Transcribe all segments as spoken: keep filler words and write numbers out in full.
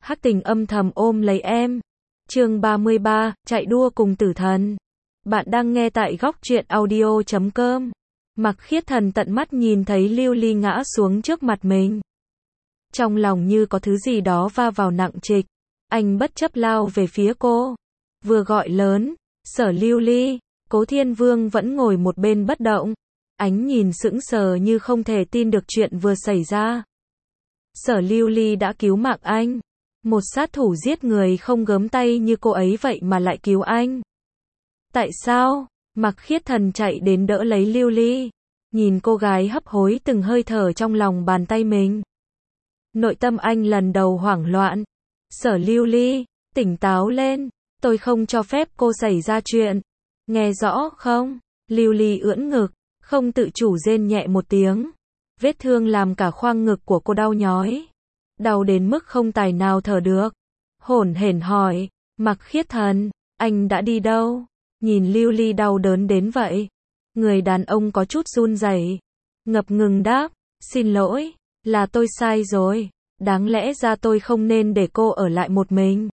Hắc Tình âm thầm ôm lấy em. Chương ba mươi ba, chạy đua cùng tử thần. Bạn đang nghe tại góc truyện audio chấm com. Mặc Khiết Thần tận mắt nhìn thấy Lưu Ly ngã xuống trước mặt mình. Trong lòng như có thứ gì đó va vào nặng trịch. Anh bất chấp lao về phía cô. Vừa gọi lớn, Sở Lưu Ly, Cố Thiên Vương vẫn ngồi một bên bất động. Ánh nhìn sững sờ như không thể tin được chuyện vừa xảy ra. Sở Lưu Ly đã cứu mạng anh. Một sát thủ giết người không gớm tay như cô ấy vậy mà lại cứu anh. Tại sao? Mặc Khiết Thần chạy đến đỡ lấy Lưu Ly. Nhìn cô gái hấp hối từng hơi thở trong lòng bàn tay mình. Nội tâm anh lần đầu hoảng loạn. Sở Lưu Ly, tỉnh táo lên. Tôi không cho phép cô xảy ra chuyện. Nghe rõ không? Lưu Ly ưỡn ngực, không tự chủ rên nhẹ một tiếng. Vết thương làm cả khoang ngực của cô đau nhói. Đau đến mức không tài nào thở được. Hổn hển hỏi, Mặc Khiết Thần, anh đã đi đâu? Nhìn Lưu Ly đau đớn đến vậy. Người đàn ông có chút run rẩy, ngập ngừng đáp, xin lỗi, là tôi sai rồi. Đáng lẽ ra tôi không nên để cô ở lại một mình.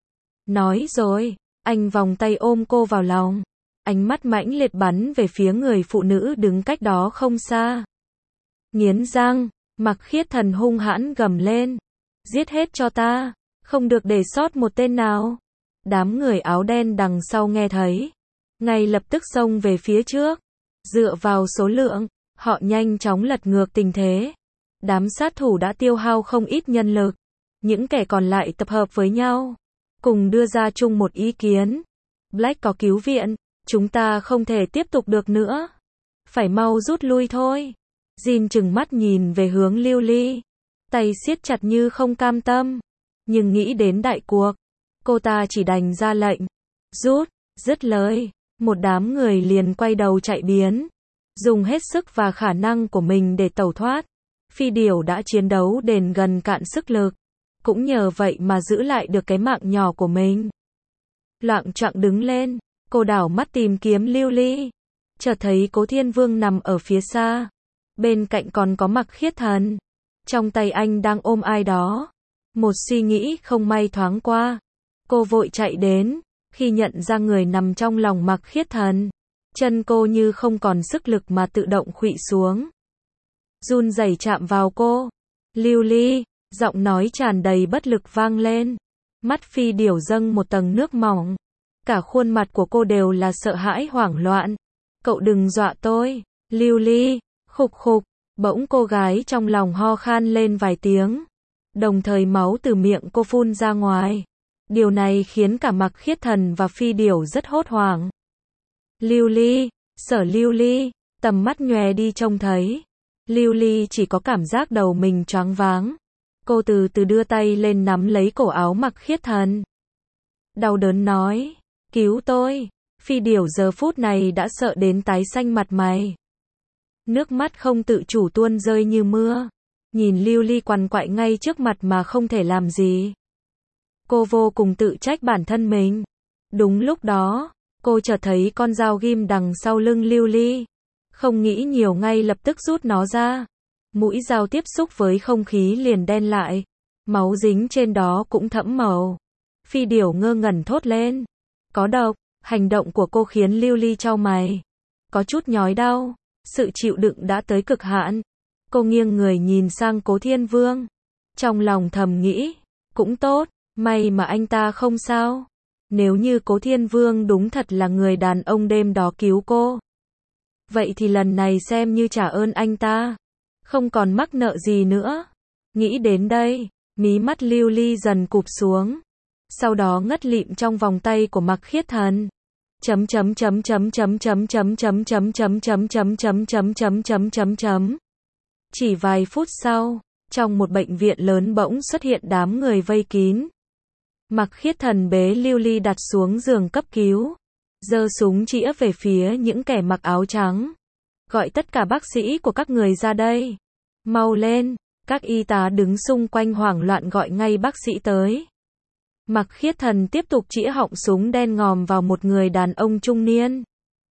Nói rồi, anh vòng tay ôm cô vào lòng. Ánh mắt mãnh liệt bắn về phía người phụ nữ đứng cách đó không xa. Nghiến răng, Mặc Khiết Thần hung hãn gầm lên. Giết hết cho ta, không được để sót một tên nào. Đám người áo đen đằng sau nghe thấy. Ngay lập tức xông về phía trước. Dựa vào số lượng, họ nhanh chóng lật ngược tình thế. Đám sát thủ đã tiêu hao không ít nhân lực. Những kẻ còn lại tập hợp với nhau. Cùng đưa ra chung một ý kiến. Black có cứu viện, chúng ta không thể tiếp tục được nữa. Phải mau rút lui thôi. Jin trừng mắt nhìn về hướng Lưu Ly. Tay siết chặt như không cam tâm. Nhưng nghĩ đến đại cuộc. Cô ta chỉ đành ra lệnh. Rút, dứt lời. Một đám người liền quay đầu chạy biến. Dùng hết sức và khả năng của mình để tẩu thoát. Phi điểu đã chiến đấu đến gần cạn sức lực. Cũng nhờ vậy mà giữ lại được cái mạng nhỏ của mình. Loạng choạng đứng lên. Cô đảo mắt tìm kiếm Lưu Ly. Chợt thấy Cố Thiên Vương nằm ở phía xa. Bên cạnh còn có Mặc Khiết Thần. Trong tay anh đang ôm ai đó. Một suy nghĩ không may thoáng qua. Cô vội chạy đến. Khi nhận ra người nằm trong lòng Mặc Khiết Thần. Chân cô như không còn sức lực mà tự động khuỵu xuống. Run rẩy chạm vào cô. Lưu Ly, giọng nói tràn đầy bất lực vang lên. Mắt Phi điểu dâng một tầng nước mỏng. Cả khuôn mặt của cô đều là sợ hãi hoảng loạn. Cậu đừng dọa tôi. Lưu Ly, khục khục. Bỗng cô gái trong lòng ho khan lên vài tiếng. Đồng thời máu từ miệng cô phun ra ngoài. Điều này khiến cả Mặc Khiết Thần và Phi điểu rất hốt hoảng. Lưu Ly, Sở Lưu Ly, tầm mắt nhòe đi trông thấy. Lưu Ly chỉ có cảm giác đầu mình choáng váng. Cô từ từ đưa tay lên nắm lấy cổ áo Mặc Khiết Thần. Đau đớn nói, cứu tôi. Phi điểu giờ phút này đã sợ đến tái xanh mặt mày. Nước mắt không tự chủ tuôn rơi như mưa. Nhìn Lưu Ly quằn quại ngay trước mặt mà không thể làm gì. Cô vô cùng tự trách bản thân mình. Đúng lúc đó, cô chợt thấy con dao ghim đằng sau lưng Lưu Ly. Không nghĩ nhiều ngay lập tức rút nó ra. Mũi dao tiếp xúc với không khí liền đen lại. Máu dính trên đó cũng thẫm màu. Phi điểu ngơ ngẩn thốt lên. Có độc. Hành động của cô khiến Lưu Ly chau mày. Có chút nhói đau. Sự chịu đựng đã tới cực hạn. Cô nghiêng người nhìn sang Cố Thiên Vương. Trong lòng thầm nghĩ. Cũng tốt. May mà anh ta không sao. Nếu như Cố Thiên Vương đúng thật là người đàn ông đêm đó cứu cô. Vậy thì lần này xem như trả ơn anh ta. Không còn mắc nợ gì nữa. Nghĩ đến đây, mí mắt Lưu Ly dần cụp xuống. Sau đó ngất lịm trong vòng tay của Mặc Khiết Thần. Chấm chấm chấm chấm chấm chấm chấm chấm chấm chấm chấm chấm chấm chấm chấm chấm chấm chấm. Chỉ vài phút sau, trong một bệnh viện lớn bỗng xuất hiện đám người vây kín. Mặc Khiết Thần bế Lưu Ly đặt xuống giường cấp cứu. Giơ súng chĩa về phía những kẻ mặc áo trắng. Gọi tất cả bác sĩ của các người ra đây. Mau lên. Các y tá đứng xung quanh hoảng loạn gọi ngay bác sĩ tới. Mặc Khiết Thần tiếp tục chĩa họng súng đen ngòm vào một người đàn ông trung niên.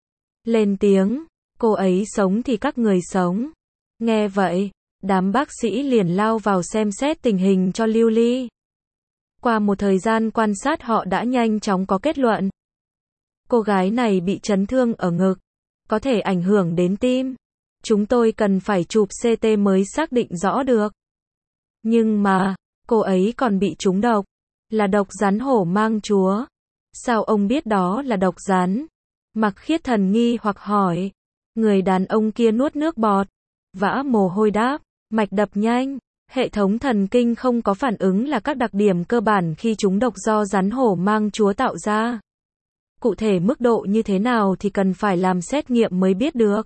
Lên tiếng. Cô ấy sống thì các người sống. Nghe vậy, đám bác sĩ liền lao vào xem xét tình hình cho Lưu Ly. Qua một thời gian quan sát họ đã nhanh chóng có kết luận. Cô gái này bị chấn thương ở ngực, có thể ảnh hưởng đến tim. Chúng tôi cần phải chụp xê tê mới xác định rõ được. Nhưng mà, cô ấy còn bị trúng độc, là độc rắn hổ mang chúa. Sao ông biết đó là độc rắn? Mạc Khiết Thần nghi hoặc hỏi. Người đàn ông kia nuốt nước bọt, vã mồ hôi đáp, mạch đập nhanh, hệ thống thần kinh không có phản ứng là các đặc điểm cơ bản khi trúng độc do rắn hổ mang chúa tạo ra. Cụ thể mức độ như thế nào thì cần phải làm xét nghiệm mới biết được.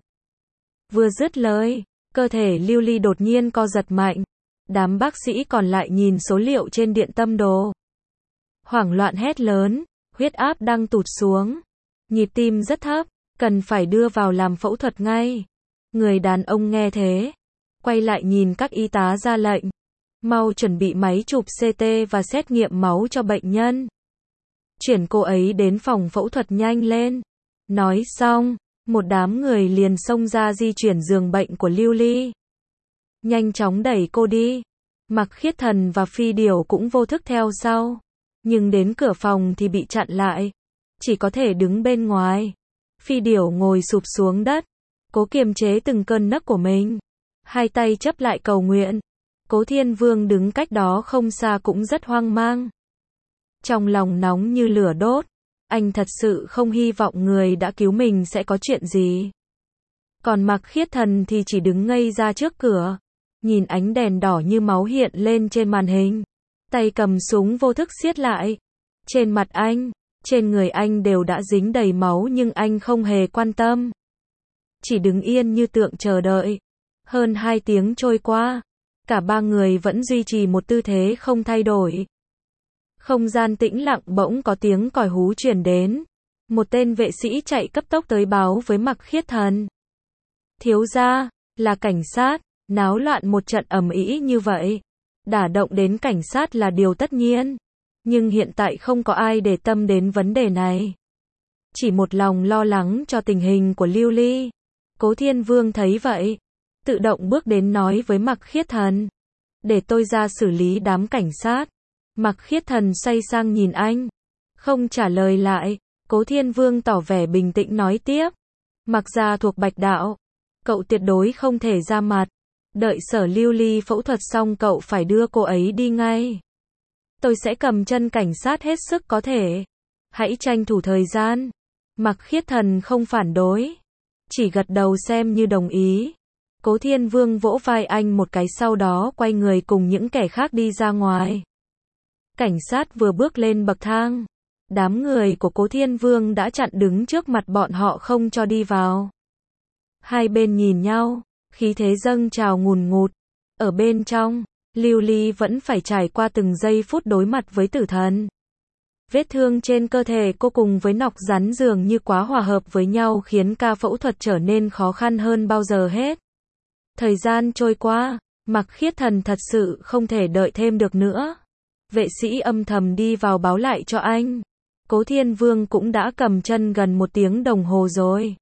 Vừa dứt lời, cơ thể Lưu Ly đột nhiên co giật mạnh. Đám bác sĩ còn lại nhìn số liệu trên điện tâm đồ. Hoảng loạn hét lớn, huyết áp đang tụt xuống. Nhịp tim rất thấp, cần phải đưa vào làm phẫu thuật ngay. Người đàn ông nghe thế, quay lại nhìn các y tá ra lệnh. Mau chuẩn bị máy chụp xê tê và xét nghiệm máu cho bệnh nhân. Chuyển cô ấy đến phòng phẫu thuật nhanh lên. Nói xong, một đám người liền xông ra di chuyển giường bệnh của Lưu Ly. Nhanh chóng đẩy cô đi. Mạc Khiết Thần và Phi Điểu cũng vô thức theo sau. Nhưng đến cửa phòng thì bị chặn lại. Chỉ có thể đứng bên ngoài. Phi Điểu ngồi sụp xuống đất, cố kiềm chế từng cơn nấc của mình. Hai tay chấp lại cầu nguyện. Cố Thiên Vương đứng cách đó không xa cũng rất hoang mang. Trong lòng nóng như lửa đốt. Anh thật sự không hy vọng người đã cứu mình sẽ có chuyện gì. Còn Mạc Khiết Thần thì chỉ đứng ngây ra trước cửa. Nhìn ánh đèn đỏ như máu hiện lên trên màn hình. Tay cầm súng vô thức siết lại. Trên mặt anh, trên người anh đều đã dính đầy máu nhưng anh không hề quan tâm. Chỉ đứng yên như tượng chờ đợi. Hơn hai tiếng trôi qua. Cả ba người vẫn duy trì một tư thế không thay đổi. Không gian tĩnh lặng bỗng có tiếng còi hú truyền đến. Một tên vệ sĩ chạy cấp tốc tới báo với Mạc Khiết Thần. Thiếu gia, là cảnh sát, náo loạn một trận ầm ĩ như vậy. Đả động đến cảnh sát là điều tất nhiên. Nhưng hiện tại không có ai để tâm đến vấn đề này. Chỉ một lòng lo lắng cho tình hình của Lưu Ly. Cố Thiên Vương thấy vậy. Tự động bước đến nói với Mạc Khiết Thần. Để tôi ra xử lý đám cảnh sát. Mạc Khiết Thần xoay sang nhìn anh. Không trả lời lại. Cố Thiên Vương tỏ vẻ bình tĩnh nói tiếp. Mạc gia thuộc Bạch Đạo. Cậu tuyệt đối không thể ra mặt. Đợi Sở Lưu Ly phẫu thuật xong cậu phải đưa cô ấy đi ngay. Tôi sẽ cầm chân cảnh sát hết sức có thể. Hãy tranh thủ thời gian. Mạc Khiết Thần không phản đối. Chỉ gật đầu xem như đồng ý. Cố Thiên Vương vỗ vai anh một cái sau đó quay người cùng những kẻ khác đi ra ngoài. Cảnh sát vừa bước lên bậc thang. Đám người của Cố Thiên Vương đã chặn đứng trước mặt bọn họ không cho đi vào. Hai bên nhìn nhau, khí thế dâng trào ngùn ngụt. Ở bên trong, Lưu Ly vẫn phải trải qua từng giây phút đối mặt với tử thần. Vết thương trên cơ thể cô cùng với nọc rắn dường như quá hòa hợp với nhau khiến ca phẫu thuật trở nên khó khăn hơn bao giờ hết. Thời gian trôi qua, Mạc Khiết Thần thật sự không thể đợi thêm được nữa. Vệ sĩ âm thầm đi vào báo lại cho anh. Cố Thiên Vương cũng đã cầm chân gần một tiếng đồng hồ rồi.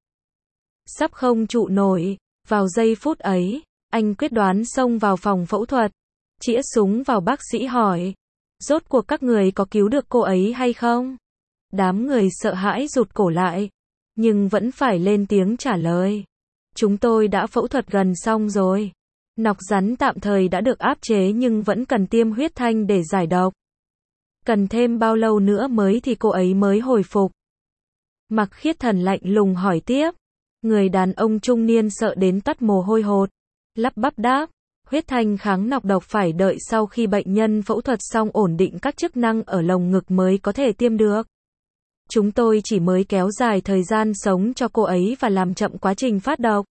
Sắp không trụ nổi. Vào giây phút ấy, anh quyết đoán xông vào phòng phẫu thuật. Chĩa súng vào bác sĩ hỏi. Rốt cuộc các người có cứu được cô ấy hay không? Đám người sợ hãi rụt cổ lại. Nhưng vẫn phải lên tiếng trả lời. Chúng tôi đã phẫu thuật gần xong rồi. Nọc rắn tạm thời đã được áp chế nhưng vẫn cần tiêm huyết thanh để giải độc. Cần thêm bao lâu nữa mới thì cô ấy mới hồi phục? Mạc Khiết Thần lạnh lùng hỏi tiếp. Người đàn ông trung niên sợ đến toát mồ hôi hột. Lắp bắp đáp. Huyết thanh kháng nọc độc phải đợi sau khi bệnh nhân phẫu thuật xong ổn định các chức năng ở lồng ngực mới có thể tiêm được. Chúng tôi chỉ mới kéo dài thời gian sống cho cô ấy và làm chậm quá trình phát độc.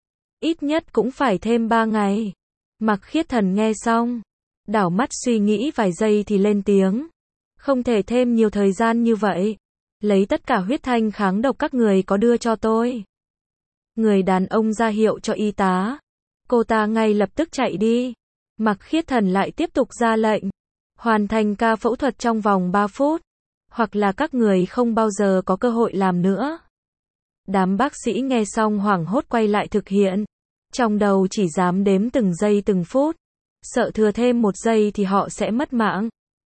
Ít nhất cũng phải thêm ba ngày. Mạc Khiết Thần nghe xong. Đảo mắt suy nghĩ vài giây thì lên tiếng. Không thể thêm nhiều thời gian như vậy. Lấy tất cả huyết thanh kháng độc các người có đưa cho tôi. Người đàn ông ra hiệu cho y tá. Cô ta ngay lập tức chạy đi. Mạc Khiết Thần lại tiếp tục ra lệnh. Hoàn thành ca phẫu thuật trong vòng ba phút. Hoặc là các người không bao giờ có cơ hội làm nữa. Đám bác sĩ nghe xong hoảng hốt quay lại thực hiện. Trong đầu chỉ dám đếm từng giây từng phút. Sợ thừa thêm một giây thì họ sẽ mất mạng.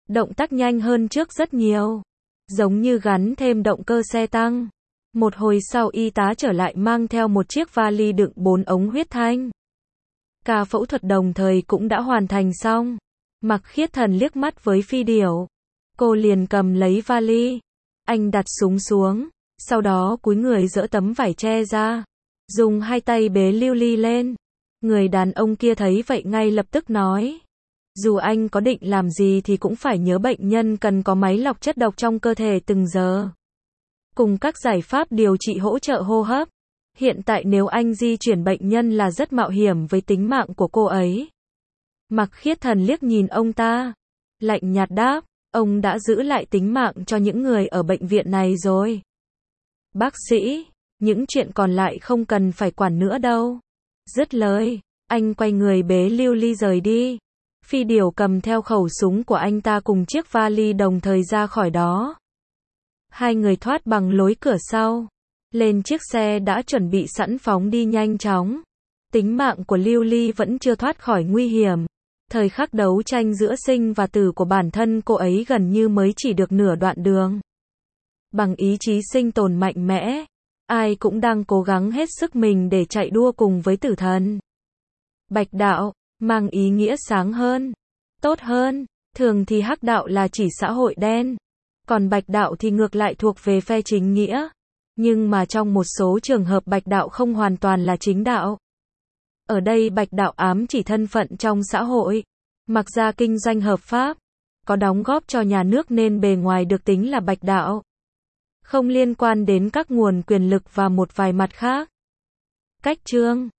Động tác nhanh hơn trước rất nhiều. Giống như gắn thêm động cơ xe tăng. Một hồi sau y tá trở lại mang theo một chiếc vali đựng bốn ống huyết thanh. Ca phẫu thuật đồng thời cũng đã hoàn thành xong. Mạc Khiết Thần liếc mắt với Phi Điểu. Cô liền cầm lấy vali. Anh đặt súng xuống. Sau đó cúi người giở tấm vải che ra. Dùng hai tay bế Lưu Ly lên. Người đàn ông kia thấy vậy ngay lập tức nói. Dù anh có định làm gì thì cũng phải nhớ bệnh nhân cần có máy lọc chất độc trong cơ thể từng giờ. Cùng các giải pháp điều trị hỗ trợ hô hấp. Hiện tại nếu anh di chuyển bệnh nhân là rất mạo hiểm với tính mạng của cô ấy. Mạc Khiết Thần liếc nhìn ông ta. Lạnh nhạt đáp, ông đã giữ lại tính mạng cho những người ở bệnh viện này rồi. Bác sĩ, những chuyện còn lại không cần phải quản nữa đâu. Dứt lời, anh quay người bế Lưu Ly rời đi. Phi Điểu cầm theo khẩu súng của anh ta cùng chiếc vali đồng thời ra khỏi đó. Hai người thoát bằng lối cửa sau. Lên chiếc xe đã chuẩn bị sẵn phóng đi nhanh chóng. Tính mạng của Lưu Ly vẫn chưa thoát khỏi nguy hiểm. Thời khắc đấu tranh giữa sinh và tử của bản thân cô ấy gần như mới chỉ được nửa đoạn đường. Bằng ý chí sinh tồn mạnh mẽ, ai cũng đang cố gắng hết sức mình để chạy đua cùng với tử thần. Bạch đạo, mang ý nghĩa sáng hơn, tốt hơn. Thường thì hắc đạo là chỉ xã hội đen. Còn bạch đạo thì ngược lại thuộc về phe chính nghĩa. Nhưng mà trong một số trường hợp bạch đạo không hoàn toàn là chính đạo. Ở đây bạch đạo ám chỉ thân phận trong xã hội. Mặc ra kinh doanh hợp pháp, có đóng góp cho nhà nước nên bề ngoài được tính là bạch đạo. Không liên quan đến các nguồn quyền lực và một vài mặt khác. Cách chương